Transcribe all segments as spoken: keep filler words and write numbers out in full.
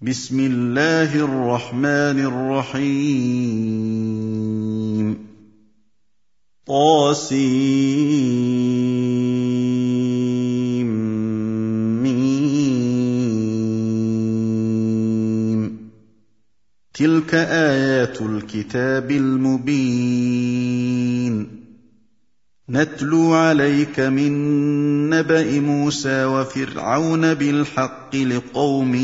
بسم الله الرحمن الرحيم طاسيم تلك آيات الكتاب المبين نتلو عليك من نبأ موسى وفرعون بالحق لقوم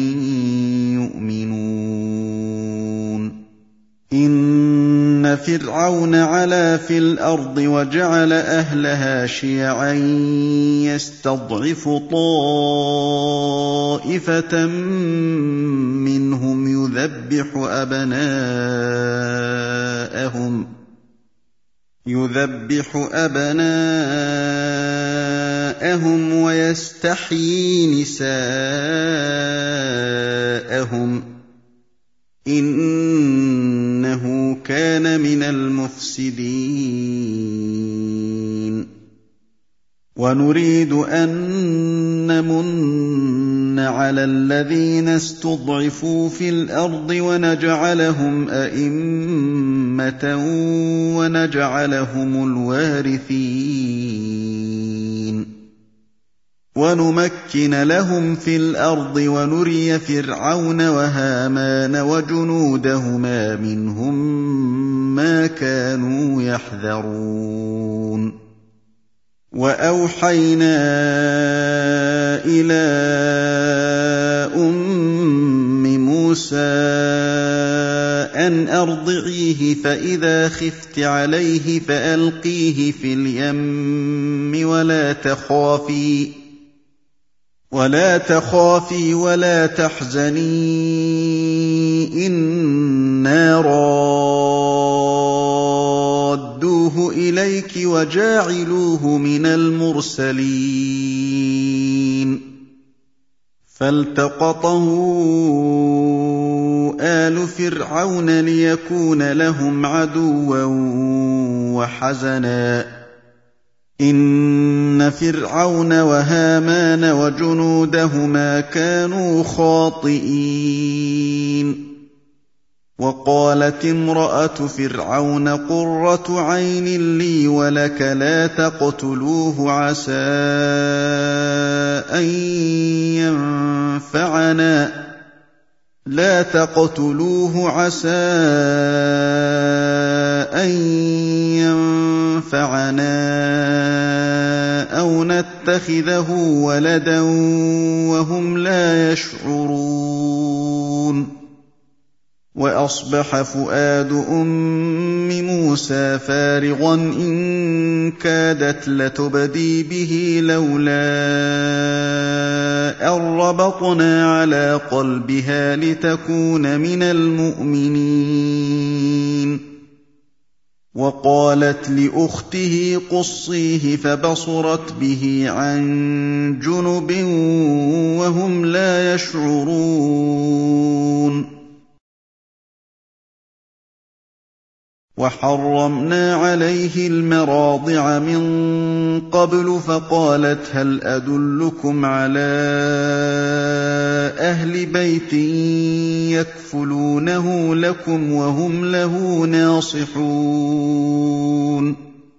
يؤمنون إن فرعون علا في الأرض وجعل أهلها شيعا يستضعف طائفة منهم يذبح أبناءهم يذبح أبناءهم ويستحيي نساءهم إنه كان من المفسدين ونريد أن نمن على الذين استضعفوا في الأرض ونجعلهم أئمة ونجعلهم الوارثين ونمكن لهم في الأرض ونري فرعون وهامان وجنودهما منهم ما كانوا يحذرون وأوحينا إلى أم موسى أن أرضعيه فإذا خفت عليه فألقيه في اليم ولا تخافي ولا تخافي ولا تحزني إنا رادوه إليك وجاعلوه من المرسلين فالتقطه آل فرعون ليكون لهم عدوا وحزنا إن فرعون وهامان وجنودهما كانوا خاطئين وقالت امرأة فرعون قرة عين لي ولك لا تقتلوه عسى أن ينفعنا لا تقتلوه عسى أن ينفعنا أو نتخذه ولدا وهم لا يشعرون وأصبح فؤاد أم موسى فارغا إن كادت لتبدي به لولا أن ربطنا على قلبها لتكون من المؤمنين وقالت لأخته قصيه فبصرت به عن جنب وهم لا يشعرون وحرمنا عليه المراضع من قبل فقالت هل أدلكم على أهل بيت يكفلونه لكم وهم له ناصحون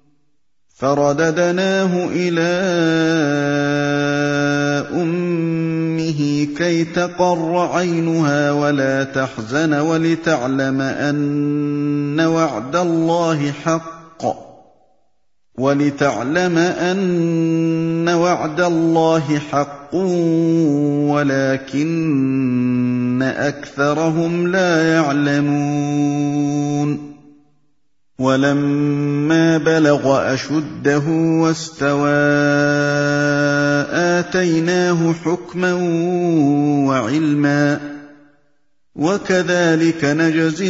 فرددناه إلى أمه كي تقر عينها ولا تحزن ولتعلم أن وعد الله حق ولتعلم أن وعد الله حق ولكن أكثرهم لا يعلمون ولما بلغ أشده واستوى آتيناه حكما وعلما وكذلك نجزي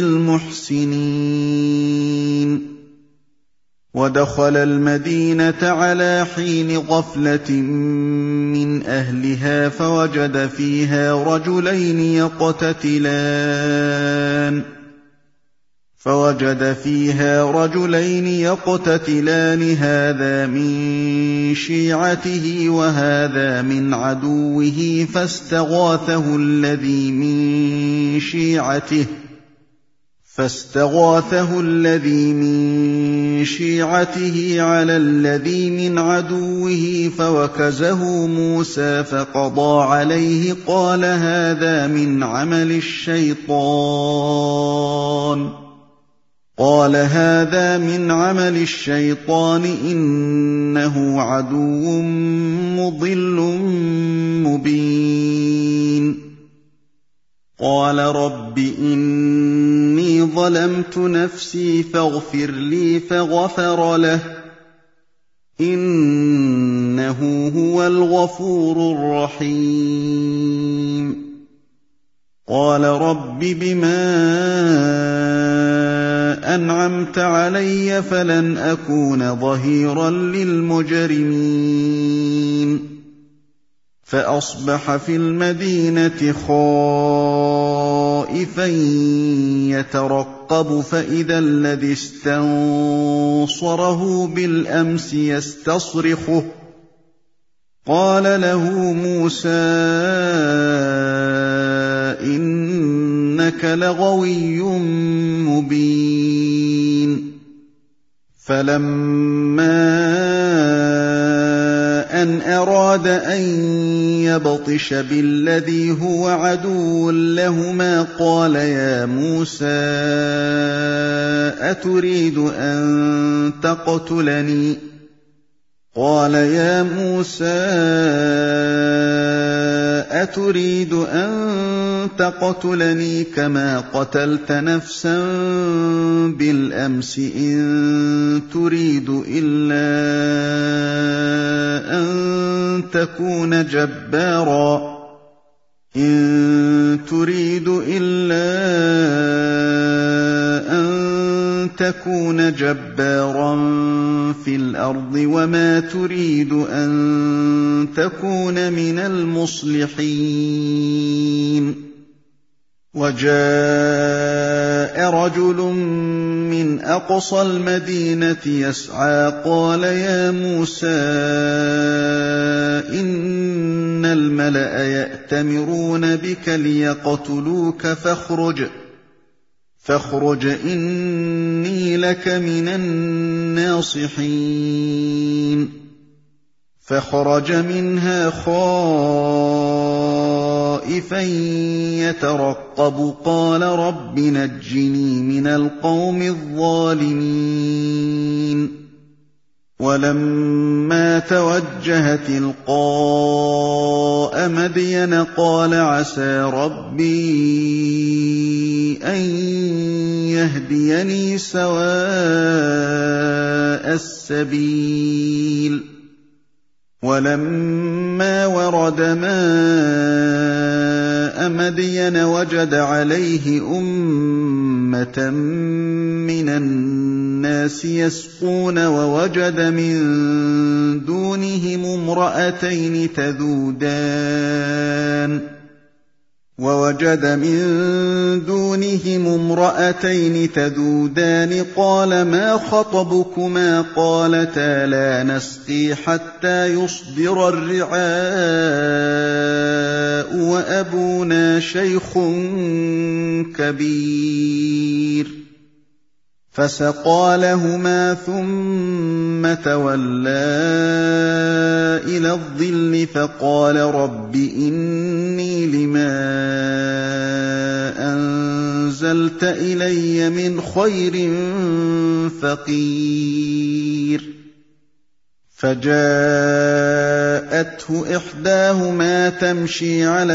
المحسنين ودخل المدينة على حين غفلة من أهلها فوجد فيها رجلين يقتتلان فوجد فيها رجلين يقتتلان هذا من شيعته وهذا من عدوه فاستغاثه الذي من شيعته فاستغاثه الذي من شيعته على الذي من عدوه فوكزه موسى فقضى عليه قال هذا من عمل الشيطان قال هذا من عمل الشيطان إنه عدو مضل مبين قال رب إني ظلمت نفسي فاغفر لي فغفر له إنه هو الغفور الرحيم قال رب بما أنعمت علي فلن أكون ظهيرا للمجرمين فأصبح في المدينة خائفا يترقب فإذا الذي استنصره بالأمس يستصرخه قال له موسى إنك لغوي مبين فلما أن أراد أن يبطش بالذي هو عدو لهما قال يا موسى أتريد أن تقتلني قال يا موسى أتريد أن تقتلني كما قتلت نفسا بالأمس إن تريد إلا أن تكون جبارا إن تريد إلا أن تكون جبارا في الأرض وما تريد أن تكون من المصلحين وجاء رجل من أقصى المدينة يسعى قال يا موسى إن الملأ يأتمرون بك ليقتلوك فاخرج فاخرج إني لك من الناصحين فخرج منها خائفا يترقب قال رب نجني من القوم الظالمين ولما توجه تلقاء مدين قال عسى ربي أن يهديني سواء السبيل ولما ورد ماء مدين وجد عليه أمة من الناس يسقون ووجد من دونهم امرأتين تذودان ووجد من دونهم امرأتين تذودان قال ما خطبكما قالتا لا نسقي حتى يصدر الرعاء وأبونا شيخ كبير فسقى لهما ثم تولى إلى الظل فقال رب إني لما أنزلت إلي من خير فقير فجاءته إحداهما تمشي على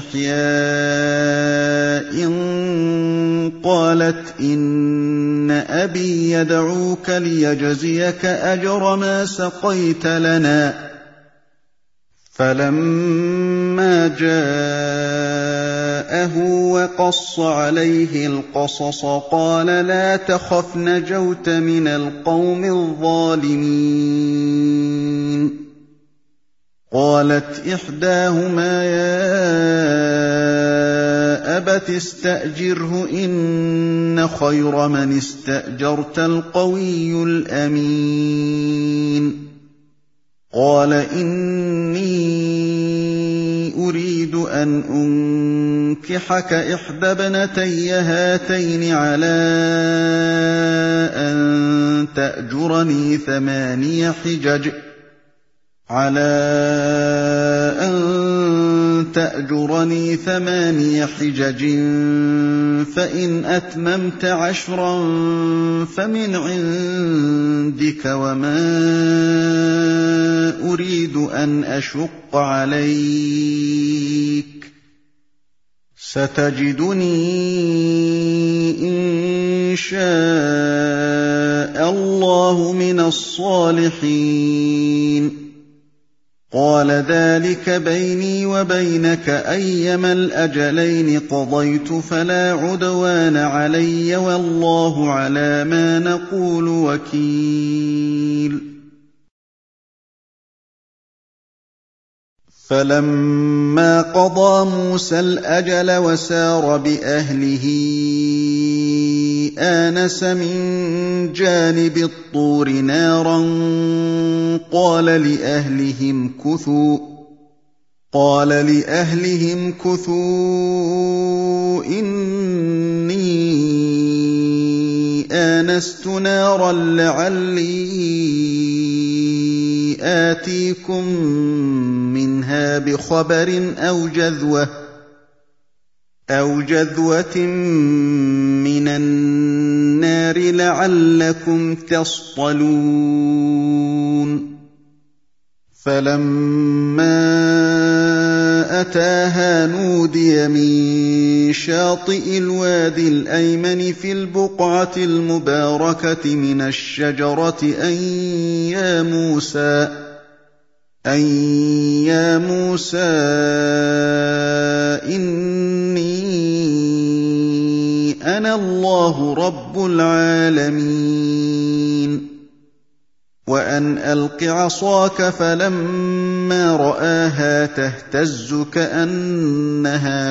استحياء قالت إن أبي يدعوك ليجزيك أجر ما سقيت لنا فلما جاءه وقص عليه القصص قال لا تخف نجوت من القوم الظالمين قالت إحداهما يا أبت استأجره إن خير من استأجرت القوي الأمين قال إني أريد أن أنكحك إحدى ابنتي هاتين على أن تأجرني ثماني حجج على أن تأجرني ثماني حجج فإن أتممت عشرا فمن عندك وما أريد أن أشق عليك ستجدني إن شاء الله من الصالحين قال ذلك بيني وبينك أيما الأجلين قضيت فلا عدوان علي والله على ما نقول وكيل فلما قضى موسى الأجل وسار بأهله آنس من جانب الطور نارا قال لأهلهم كثوا قال لأهلهم كثوا إني آنست نارا لعلي آتيكم منها بخبر أو جذوة أو جذوة من النار لعلكم تصطلون فلما أتاها نودي من شاطئ الوادي الأيمن في البقعة المباركة من الشجرة أن يا موسى أن يا موسى إني أنا الله رب العالمين وأن ألق عصاك فلما رآها تهتز كأنها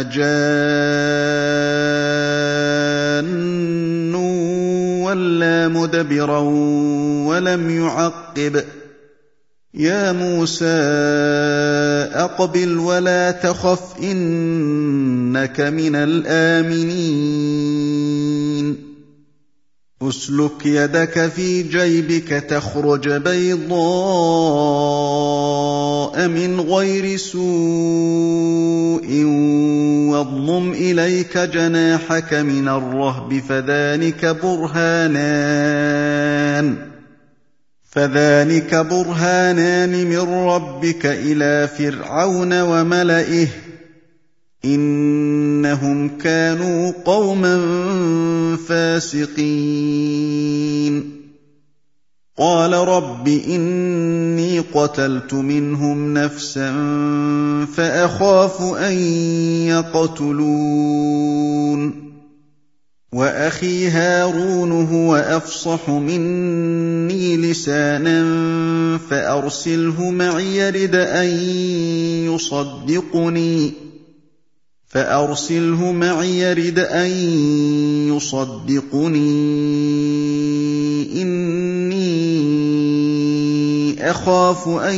جان ولا مدبرا ولم يعقب يا موسى أقبل ولا تخف إنك من الآمنين أسلك يدك في جيبك تخرج بيضاء من غير سوء واضمم إليك جناحك من الرهب فذلك برهانان فذلك برهانان من ربك إلى فرعون وملئه إنهم كانوا قوما فاسقين قال رب إني قتلت منهم نفسا فأخاف أن يقتلون وأخي هارون هو أفصح مني لسانا فأرسله معي يرد أن يصدقني فأرسله معي يرد أن يصدقني إني أخاف أن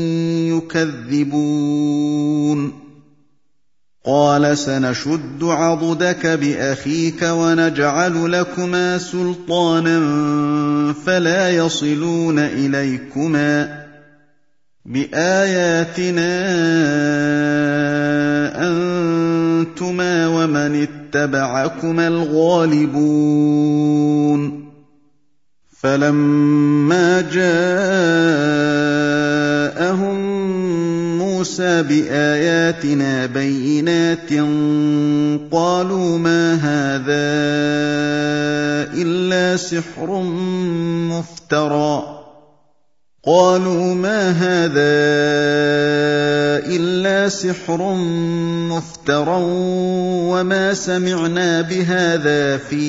يكذبون قال سنشد عضدك بأخيك ونجعل لكما سلطانا فلا يصلون إليكما بآياتنا أنتما ومن اتبعكما الغالبون فلما جاءهم موسى بآياتنا بينات قالوا ما هذا إلا سحر مفترى قالوا ما هذا إلا سحر مفترى وما سمعنا بهذا في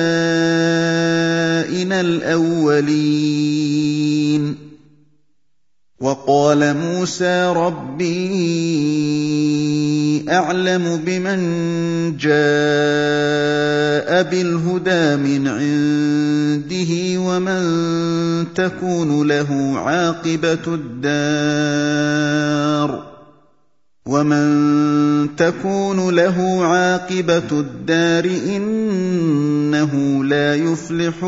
آبائنا الأولين وقال موسى ربي أعلم بمن جاء بالهدى من عنده ومن تكون له عاقبة الدار ومن تكون له عاقبة الدار إنه لا يفلح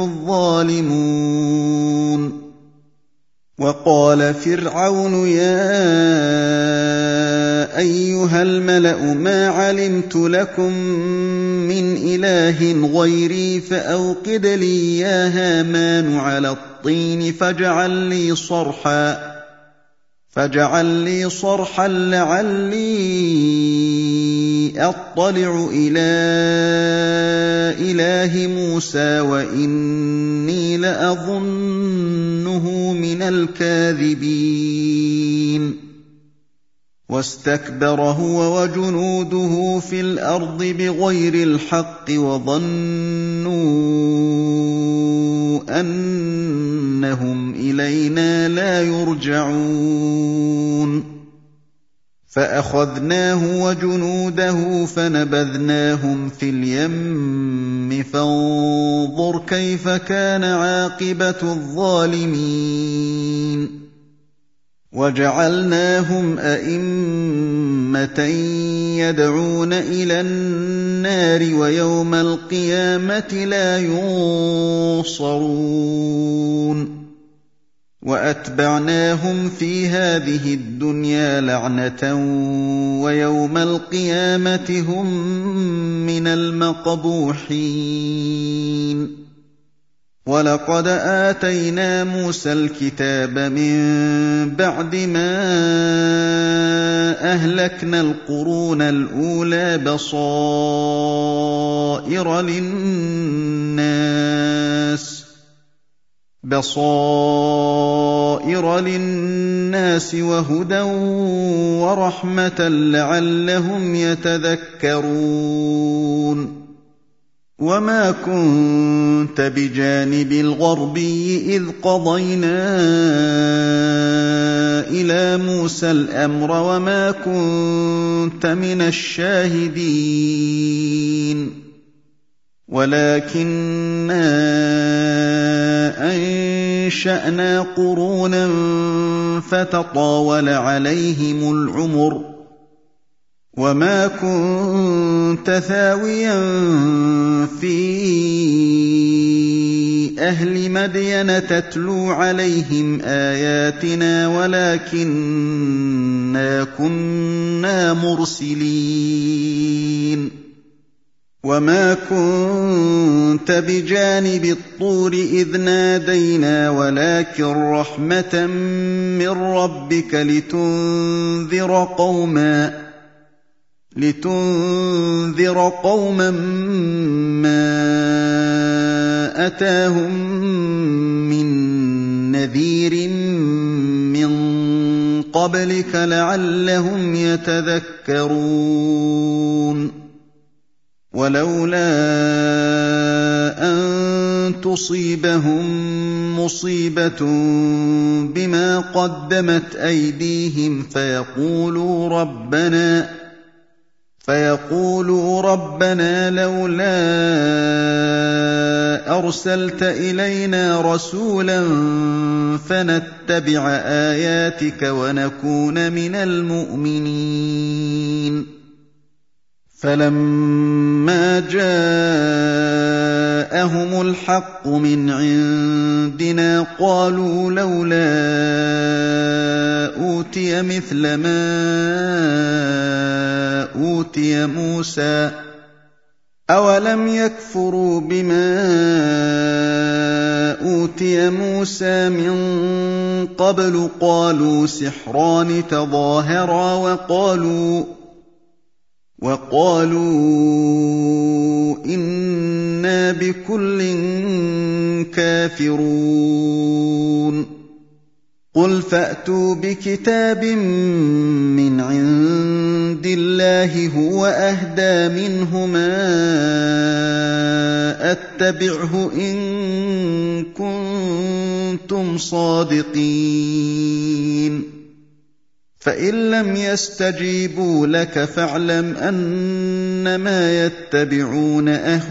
الظالمون وقال فرعون يا أيها الملأ ما علمت لكم من إله غيري فأوقد لي يا هامان على الطين فاجعل لي صرحا فاجعل لي صرحا لعلي أطلع إلى إله موسى وإني لأظنه من الكاذبين واستكبر هو وجنوده في الأرض بغير الحق وظنوا أنهم إلينا لا يرجعون فأخذناه وجنوده فنبذناهم في اليم فانظر كيف كان عاقبة الظالمين وجعلناهم أئمة يدعون إلى النار ويوم القيامة لا ينصرون وأتبعناهم في هذه الدنيا لعنة ويوم القيامة هم من المقبوحين ولقد آتينا موسى الكتاب من بعد ما أهلكنا القرون الأولى بصائر للناس بصائر للناس وهدى ورحمة لعلهم يتذكرون وما كنت بجانب الغربي إذ قضينا إلى موسى الأمر وما كنت من الشاهدين ولكننا أنشأنا قرونا فتطاول عليهم العمر وما كنت ثاويا في أهل مدين تتلو عليهم آياتنا ولكننا كنا مرسلين وما كنت بجانب الطور إذ نادينا ولكن رحمة من ربك لتنذر قوما لتنذر قوما ما أتاهم من نذير من قبلك لعلهم يتذكرون ولولا أن تصيبهم مصيبة بما قدمت أيديهم فيقولوا ربنا فيقولوا ربنا لولا أرسلت إلينا رسولا فنتبع آياتك ونكون من المؤمنين فلما جاءهم الحق من عندنا قالوا لولا أوتي مثل ما أوتي موسى أولم يكفروا بما أوتي موسى من قبل قالوا سحران تظاهرا وقالوا وقالوا إنا بكل كافرون قُلْ فَأْتُوا بِكِتَابٍ مِّنْ عِندِ اللَّهِ هُوَ أَهْدَىٰ مِنْهُمَا أَتَّبِعْهُ إِن كُنتُمْ صَادِقِينَ فَإِن لَّمْ يَسْتَجِيبُوا لَكَ فَاعْلَمْ أَنَّمَا يَتَّبِعُونَ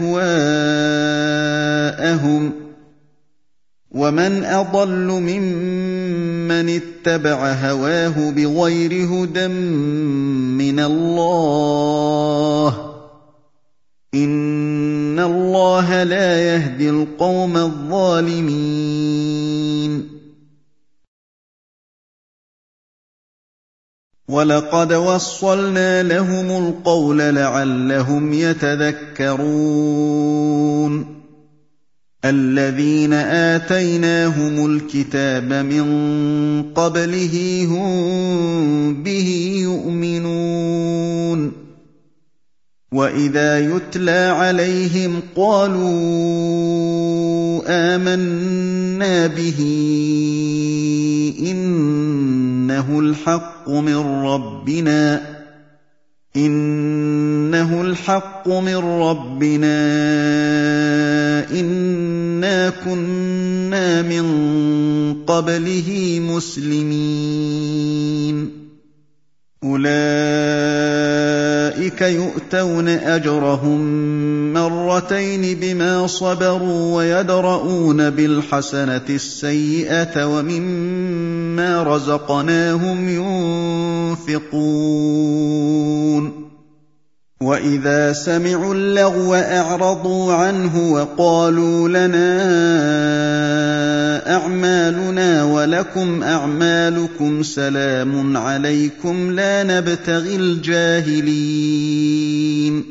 أَهْوَاءَهُمْ ۚ وَمَنْ أَضَلُّ مِمَّنِ اتَّبَعَ هَوَاهُ بِغَيْرِ هُدًى مِّنَ اللَّهِ ۚ إِنَّ اللَّهَ لَا يَهْدِي الْقَوْمَ الظَّالِمِينَ وَلَقَدْ وَصَّلْنَا لَهُمُ الْقَوْلَ لَعَلَّهُمْ يَتَذَكَّرُونَ الَّذِينَ آتَيْنَاهُمُ الْكِتَابَ مِن قَبْلِهِ هُم بِهِ يُؤْمِنُونَ وَإِذَا يُتْلَىٰ عَلَيْهِمْ قَالُوا آمَنَّا بِهِ إِنَّهُ الْحَقُّ مِن رَّبِّنَا إِنَّهُ الْحَقُّ مِن رَّبِّنَا إِنَّا كُنَّا مِن قَبْلِهِ مُسْلِمِينَ أُولَٰئِكَ يُؤْتَوْنَ أَجْرَهُم مَّرَّتَيْنِ بِمَا صَبَرُوا وَيَدْرَءُونَ بِالْحَسَنَةِ السَّيِّئَةَ وَمِمَّا رَزَقْنَاهُمْ يُنفِقُونَ وَإِذَا سَمِعُوا اللَّغْوَ أَعْرَضُوا عَنْهُ وَقَالُوا لَنَا أَعْمَالُنَا وَلَكُمْ أَعْمَالُكُمْ سَلَامٌ عَلَيْكُمْ لَا نَبْتَغِي الْجَاهِلِينَ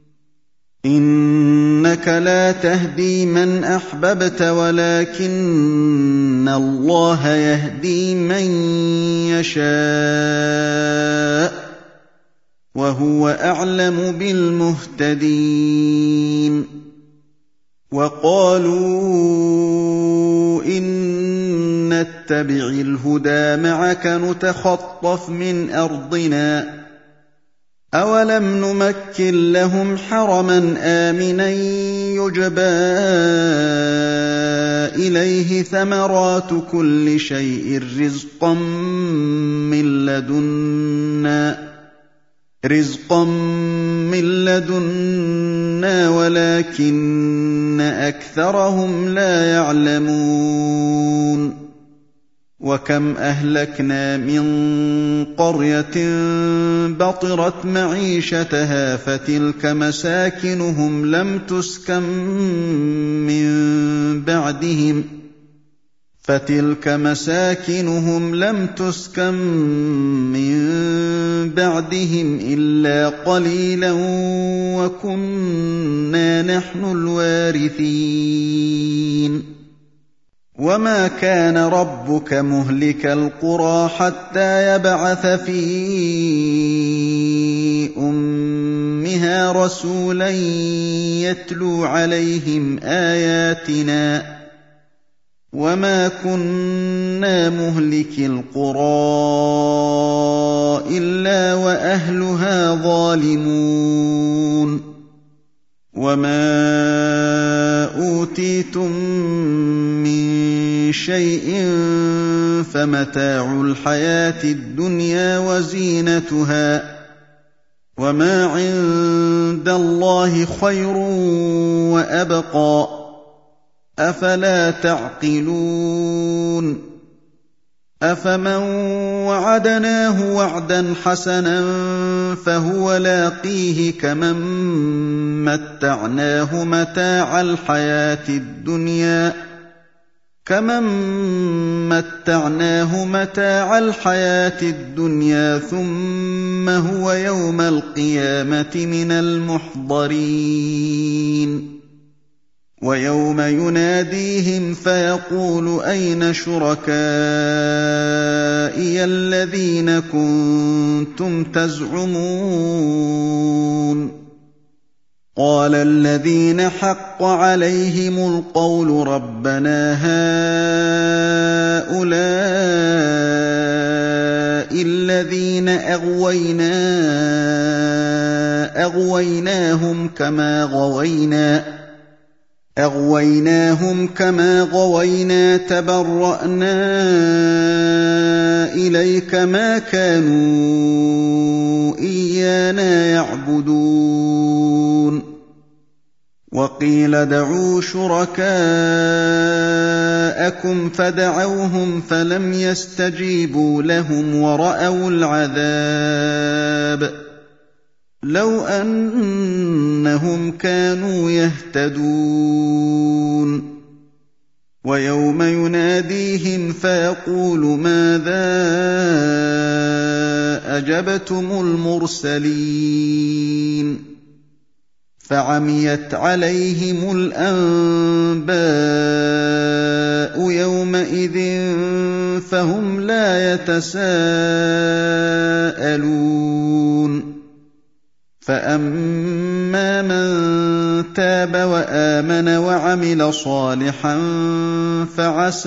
إِنَّكَ لَا تَهْدِي مَنْ أَحْبَبْتَ وَلَٰكِنَّ اللَّهَ يَهْدِي مَن يَشَاءُ وَهُوَ أَعْلَمُ بِالْمُهْتَدِينَ وَقَالُوا إِن نَّتَّبِعِ الْهُدَىٰ مَعَكَ نُتَخَطَّفْ مِنْ أَرْضِنَا ۚ أَوَلَمْ نُمَكِّن لَّهُمْ حَرَمًا آمِنًا يُجْبَىٰ إِلَيْهِ ثَمَرَاتُ كُلِّ شَيْءٍ رِّزْقًا مِّن لَّدُنَّا رِزْقًا مِّن لَّدُنَّا وَلَٰكِنَّ أَكْثَرَهُمْ لَا يَعْلَمُونَ وَكَمْ أَهْلَكْنَا مِن قَرْيَةٍ بَطِرَتْ مَعِيشَتَهَا فَتِلْكَ مَسَاكِنُهُمْ لَمْ تُسْكَن مِّن بَعْدِهِمْ فَتِلْكَ مَسَاكِنُهُمْ لَمْ تُسْكَن مِّن بَعْدِهِمْ إِلَّا قَلِيلًا وَكُنَّا نَحْنُ الْوَارِثِينَ وَمَا كَانَ رَبُّكَ مُهْلِكَ الْقُرَىٰ حَتَّىٰ يَبْعَثَ فِي أُمِّهَا رَسُولًا يَتْلُو عَلَيْهِمْ آيَاتِنَا ۚ وَمَا كُنَّا مُهْلِكِي الْقُرَىٰ إِلَّا وَأَهْلُهَا ظَالِمُونَ وَمَا أُوتِيتُم مِّن شَيْءٍ فَمَتَاعُ الْحَيَاةِ الدُّنْيَا وَزِينَتُهَا ۚ وَمَا عِندَ اللَّهِ خَيْرٌ وَأَبْقَىٰ ۚ أَفَلَا تَعْقِلُونَ أَفَمَن وَعَدْنَاهُ وَعْدًا حَسَنًا فَهُوَ لَاقِيهِ كَمَن مَّتَّعْنَاهُ مَتَاعَ الْحَيَاةِ الدُّنْيَا كَمَن مَّتَّعْنَاهُ مَتَاعَ الْحَيَاةِ الدُّنْيَا ثُمَّ هُوَ يَوْمَ الْقِيَامَةِ مِنَ الْمُحْضَرِينَ وَيَوْمَ يُنَادِيهِمْ فَيَقُولُ أَيْنَ شُرَكَائِيَ الَّذِينَ كُنتُمْ تَزْعُمُونَ قَالَ الَّذِينَ حَقَّ عَلَيْهِمُ الْقَوْلُ رَبَّنَا هَٰؤُلَاءِ الَّذِينَ أَغْوَيْنَا أَغْوَيْنَاهُمْ كَمَا غَوَيْنَا أَغْوَيْنَاهُمْ كَمَا غَوَيْنَا تَبَرَّأْنَا إِلَيْكَ مَا كَانُوا إِيَّانَا يَعْبُدُونَ وَقِيلَ ادْعُوا شُرَكَاءَكُمْ فَدَعَوْهُمْ فَلَمْ يَسْتَجِيبُوا لَهُمْ وَرَأَوُا الْعَذَابَ لَوْ أَنَّهُمْ كَانُوا يَهْتَدُونَ وَيَوْمَ يُنَادِيهِمْ فَيَقُولُ مَاذَا أَجَبْتُمُ الْمُرْسَلِينَ فَعَمِيَتْ عَلَيْهِمُ الْأَنبَاءُ يَوْمَئِذٍ فَهُمْ لَا يَتَسَاءَلُونَ فَأَمَّا مَن تَابَ وَآمَنَ وَعَمِلَ صَالِحًا فَعَسَىٰ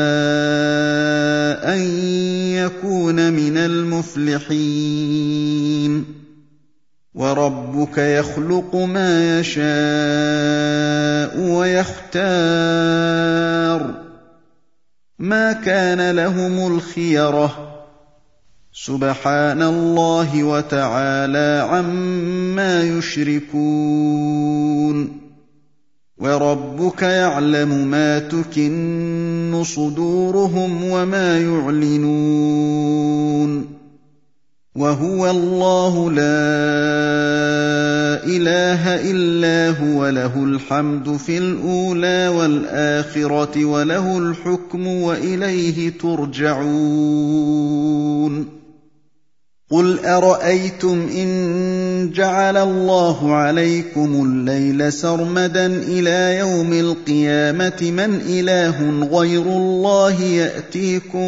أَن يَكُونَ مِنَ الْمُفْلِحِينَ وَرَبُّكَ يَخْلُقُ مَا يَشَاءُ وَيَخْتَارُ مَا كَانَ لَهُمُ الْخِيَرَةُ سُبْحَانَ اللَّهِ وَتَعَالَىٰ عَمَّا يُشْرِكُونَ وَرَبُّكَ يَعْلَمُ مَا تُكِنُّ صُدُورُهُمْ وَمَا يُعْلِنُونَ وَهُوَ اللَّهُ لَا إِلَٰهَ إِلَّا هُوَ لَهُ الْحَمْدُ فِي الْأُولَىٰ وَالْآخِرَةِ وَلَهُ الْحُكْمُ وَإِلَيْهِ تُرْجَعُونَ قُلْ أَرَأَيْتُمْ إِن جَعَلَ اللَّهُ عَلَيْكُمُ اللَّيْلَ سَرْمَدًا إِلَىٰ يَوْمِ الْقِيَامَةِ مَنْ إِلَٰهٌ غَيْرُ اللَّهِ يَأْتِيكُم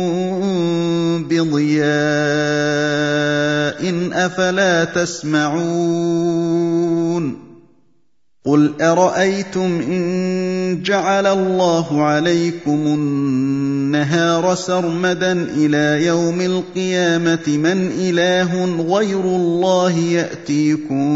بِضِيَاءٍ أَفَلَا تَسْمَعُونَ قُلْ أَرَأَيْتُمْ إِن جَعَلَ اللَّهُ عَلَيْكُمُ النَّهَارَ سَرْمَدًا إِلَىٰ يَوْمِ الْقِيَامَةِ مَنْ إِلَٰهٌ غَيْرُ اللَّهِ يَأْتِيكُم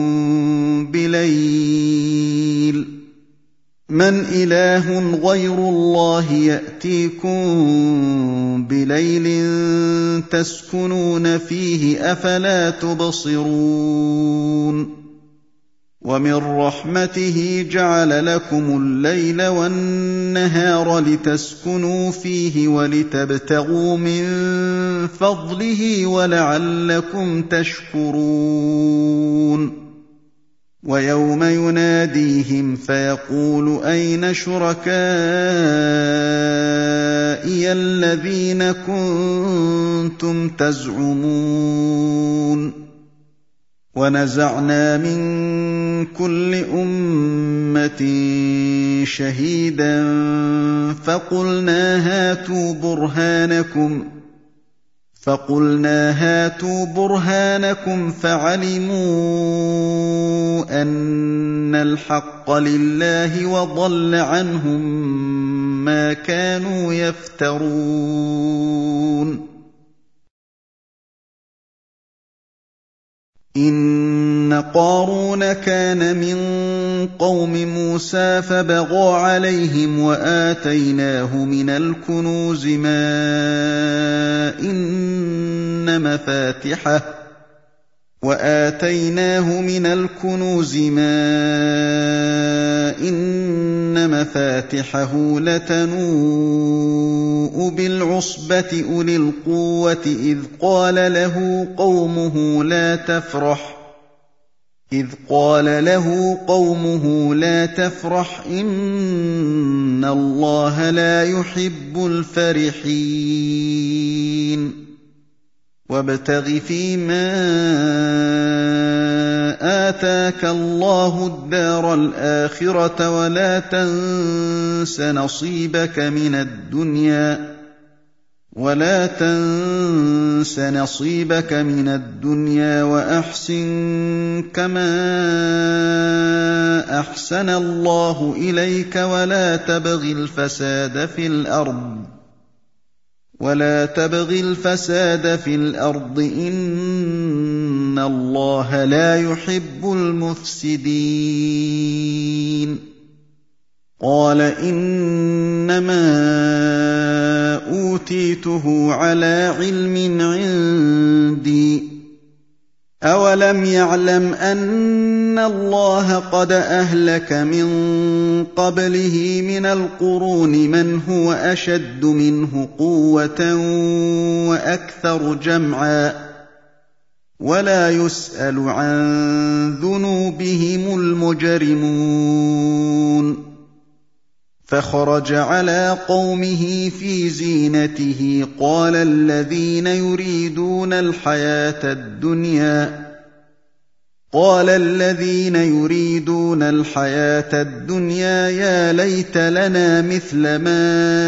بِلَيْلٍ مَنْ إِلَٰهٌ غَيْرُ اللَّهِ يَأْتِيكُم بِلَيْلٍ تَسْكُنُونَ فِيهِ أَفَلَا تُبْصِرُونَ وَمِن رَّحْمَتِهِ جَعَلَ لَكُمُ اللَّيْلَ وَالنَّهَارَ لِتَسْكُنُوا فِيهِ وَلِتَبْتَغُوا مِن فَضْلِهِ وَلَعَلَّكُمْ تَشْكُرُونَ وَيَوْمَ يُنَادِيهِمْ فَيَقُولُ أَيْنَ شُرَكَائِيَ الَّذِينَ كُنتُمْ تَزْعُمُونَ وَنَزَعْنَا مِن كُلِّ أُمَّةٍ شَهِيدًا فَقُلْنَا هَاتُوا بُرْهَانَكُمْ فَقُلْنَا هَاتُوا بُرْهَانَكُمْ فَعَلِمُوا أَنَّ الْحَقَّ لِلَّهِ وَضَلَّ عَنْهُم مَّا كَانُوا يَفْتَرُونَ إِنَّ قَارُونَ كَانَ مِن قَوْمِ مُوسَىٰ فَبَغَىٰ عَلَيْهِمْ وَآتَيْنَاهُ مِنَ الْكُنُوزِ مَا إِنَّ مَفَاتِحَهُ وَآتَيْنَاهُ مِنَ الْكُنُوزِ مَا إِنَّ مَفَاتِحَهُ لَتَنُوءُ بِالْعُصْبَةِ أُولِي الْقُوَّةِ إِذْ قَالَ لَهُ قَوْمُهُ لَا تَفْرَحْ إِذْ قَالَ لَهُ قَوْمُهُ لَا تَفْرَحْ إِنَّ اللَّهَ لَا يُحِبُّ الْفَرِحِينَ وَابْتَغِ فِيمَا آتَاكَ اللَّهُ الدَّارَ الْآخِرَةَ وَلَا تَنسَ نَصِيبَكَ مِنَ الدُّنْيَا وَلَا تَنسَ نَصِيبَكَ مِنَ الدُّنْيَا وَأَحْسِن كَمَا أحسن الله إليك ولا تبغ الفساد في الأرض ولا تبغ الفساد في الأرض إن الله لا يحب المفسدين قال إنما أوتيته على علم عندي أولم يعلم أن الله قد أهلك من قبله من القرون من هو أشد منه قوة وأكثر جمعا ولا يسأل عن ذنوبهم المجرمون فخرج على قومه في زينته قال الذين يريدون الحياة الدنيا قال الذين يريدون الحياة الدنيا يا ليت لنا مثل ما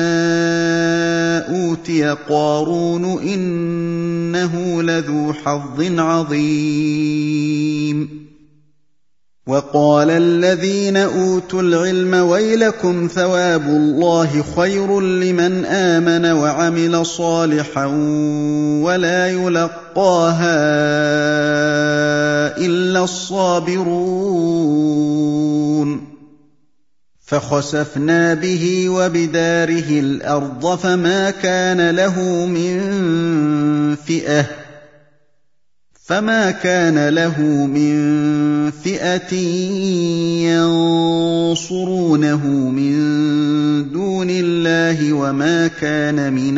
أوتي قارون إنه لذو حظ عظيم وقال الذين أوتوا العلم ويلكم ثواب الله خير لمن آمن وعمل صالحا ولا يلقاها إلا الصابرون فخسفنا به وبداره الأرض فما كان له من فئة فما كان له من فئة ينصرونه من دون الله وما كان من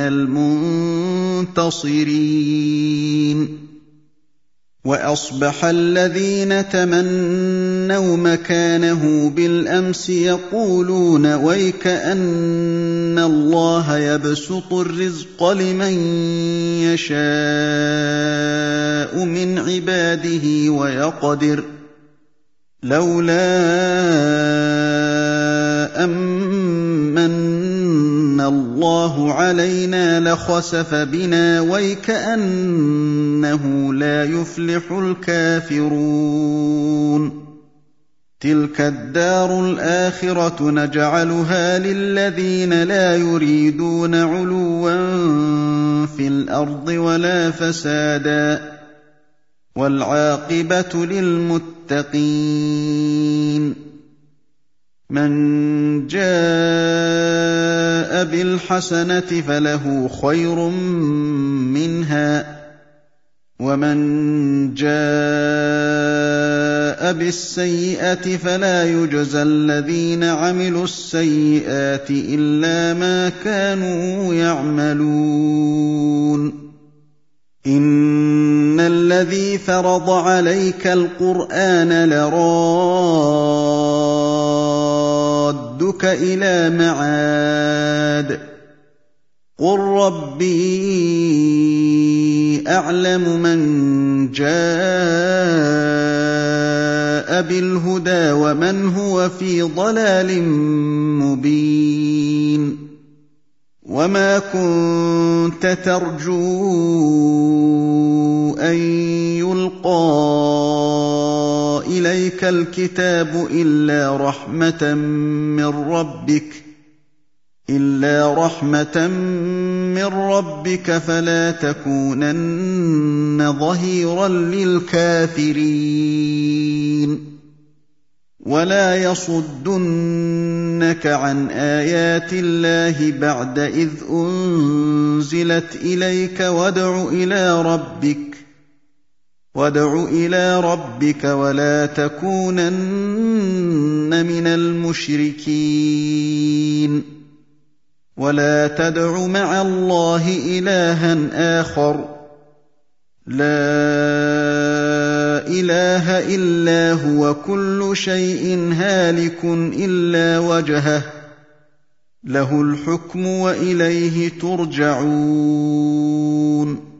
المنتصرين وأصبح الذين تمنوا مكانه بالأمس يقولون ويك أن الله يبسط الرزق لمن يشاء من عباده ويقدر لولا أمن الله علينا لخسف بنا ويكأنه لا يفلح الكافرون تلك الدار الآخرة نجعلها للذين لا يريدون علوا في الأرض ولا فسادا والعاقبة للمتقين من جاء بالحسنة فله خير منها ومن جاء بالسيئة فلا يجزى الذين عملوا السيئات إلا ما كانوا يعملون إن الذي فرض عليك القرآن لرادك إلى معاد قل ربي أعلم من جاء بالهدى ومن هو في ضلال مبين وما كنت ترجو أن يلقى إليك الكتاب إلا رحمة من ربك إلا رحمة من ربك فلا تكونن ظهيرا للكافرين ولا يصدنك عن آيات الله بعد إذ أنزلت إليك وادع إلى ربك وادع إلى ربك ولا تكونن من المشركين ولا تدع مع الله إلها آخر لا إله إلا هو كل شيء هالك إلا وجهه له الحكم وإليه ترجعون